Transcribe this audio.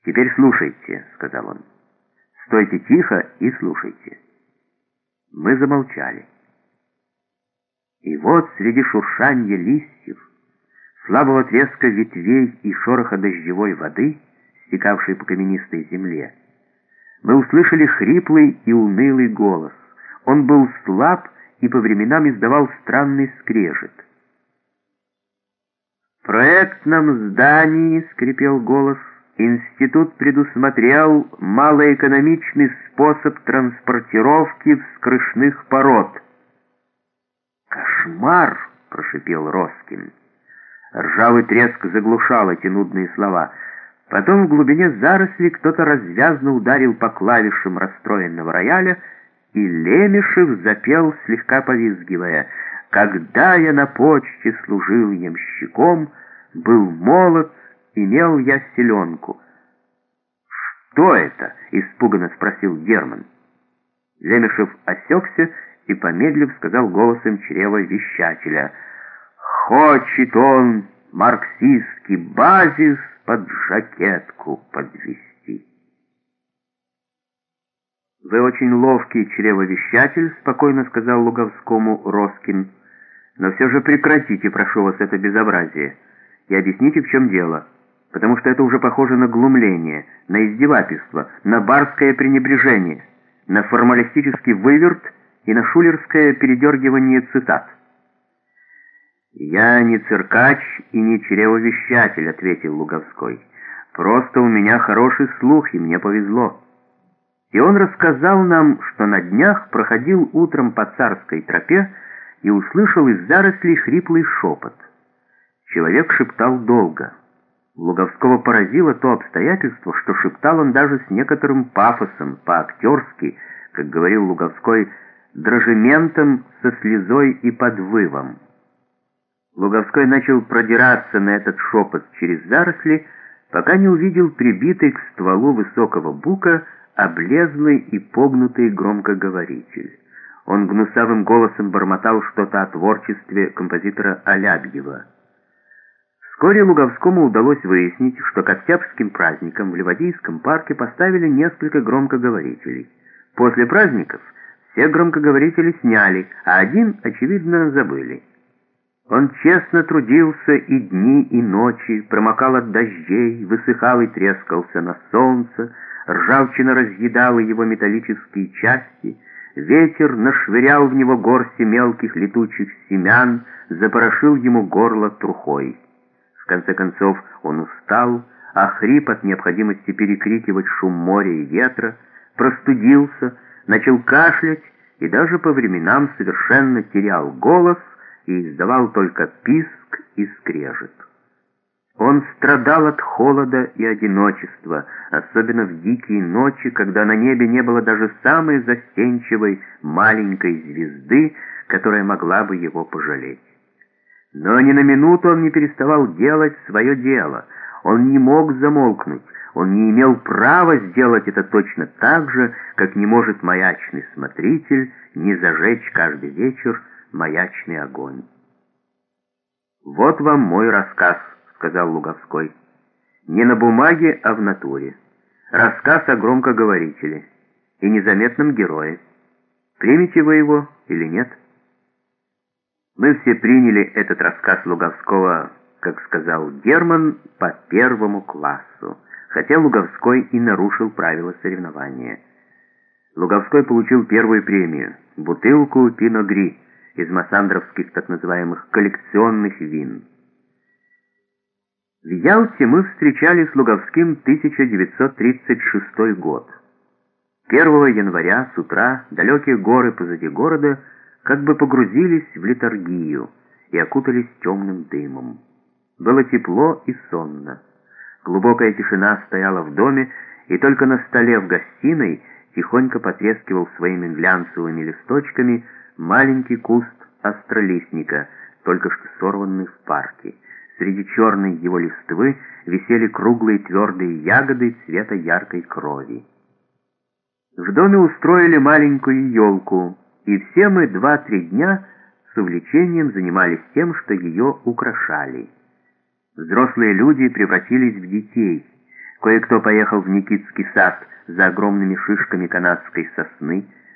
«Теперь слушайте», — сказал он. «Стойте тихо и слушайте». Мы замолчали. И вот среди шуршанья листьев, слабого треска ветвей и шороха дождевой воды, стекавшей по каменистой земле, мы услышали хриплый и унылый голос. Он был слаб и по временам издавал странный скрежет. «В проектном здании, — скрипел голос, — институт предусмотрел малоэкономичный способ транспортировки вскрышных пород». «Кошмар!» — прошипел Роскин. Ржавый треск заглушал эти нудные слова. Потом в глубине зарослей кто-то развязно ударил по клавишам расстроенного рояля, и Лемешев запел, слегка повизгивая: «Когда я на почте служил ямщиком, был молод, имел я селенку». «Что это?» — испуганно спросил Герман. Лемешев осекся и, помедлив, сказал голосом чревовещателя: «Хочет он марксистский базис под жакетку подвести». «Вы очень ловкий чревовещатель», — спокойно сказал Луговскому Роскин. «Но все же прекратите, прошу вас, это безобразие, и объясните, в чем дело, потому что это уже похоже на глумление, на издевательство, на барское пренебрежение, на формалистический выверт и на шулерское передергивание цитат». «Я не циркач и не чревовещатель», — ответил Луговской. «Просто у меня хороший слух, и мне повезло». И он рассказал нам, что на днях проходил утром по Царской тропе и услышал из зарослей хриплый шепот. Человек шептал долго. Луговского поразило то обстоятельство, что шептал он даже с некоторым пафосом, по-актерски, как говорил Луговской, дрожементом, со слезой и подвывом. Луговской начал продираться на этот шепот через заросли, пока не увидел прибитый к стволу высокого бука облезлый и погнутый громкоговоритель. Он гнусавым голосом бормотал что-то о творчестве композитора Алябьева. Вскоре Луговскому удалось выяснить, что к октябрьским праздникам в Ливадийском парке поставили несколько громкоговорителей. После праздников все громкоговорители сняли, а один, очевидно, забыли. Он честно трудился и дни, и ночи, промокал от дождей, высыхал и трескался на солнце, ржавчина разъедала его металлические части, ветер нашвырял в него горсти мелких летучих семян, запорошил ему горло трухой. В конце концов он устал, охрип от необходимости перекрикивать шум моря и ветра, простудился, начал кашлять и даже по временам совершенно терял голос и издавал только писк и скрежет. Он страдал от холода и одиночества, особенно в дикие ночи, когда на небе не было даже самой застенчивой маленькой звезды, которая могла бы его пожалеть. Но ни на минуту он не переставал делать свое дело. Он не мог замолкнуть, он не имел права сделать это точно так же, как не может маячный смотритель не зажечь каждый вечер маячный огонь. «Вот вам мой рассказ», — сказал Луговской. «Не на бумаге, а в натуре. Рассказ о громкоговорителе и незаметном герое. Примете вы его или нет?» Мы все приняли этот рассказ Луговского, как сказал Герман, по первому классу, хотя Луговской и нарушил правила соревнования. Луговской получил первую премию — бутылку пино-гри из массандровских так называемых коллекционных вин. В Ялте мы встречали с Луговским 1936 год. 1 января с утра далекие горы позади города как бы погрузились в летаргию и окутались темным дымом. Было тепло и сонно. Глубокая тишина стояла в доме, и только на столе в гостиной тихонько потрескивал своими глянцевыми листочками маленький куст остролистника, только что сорванный в парке. Среди черной его листвы висели круглые твердые ягоды цвета яркой крови. В доме устроили маленькую елку, и все мы 2-3 дня с увлечением занимались тем, что ее украшали. Взрослые люди превратились в детей. Кое-кто поехал в Никитский сад за огромными шишками канадской сосны,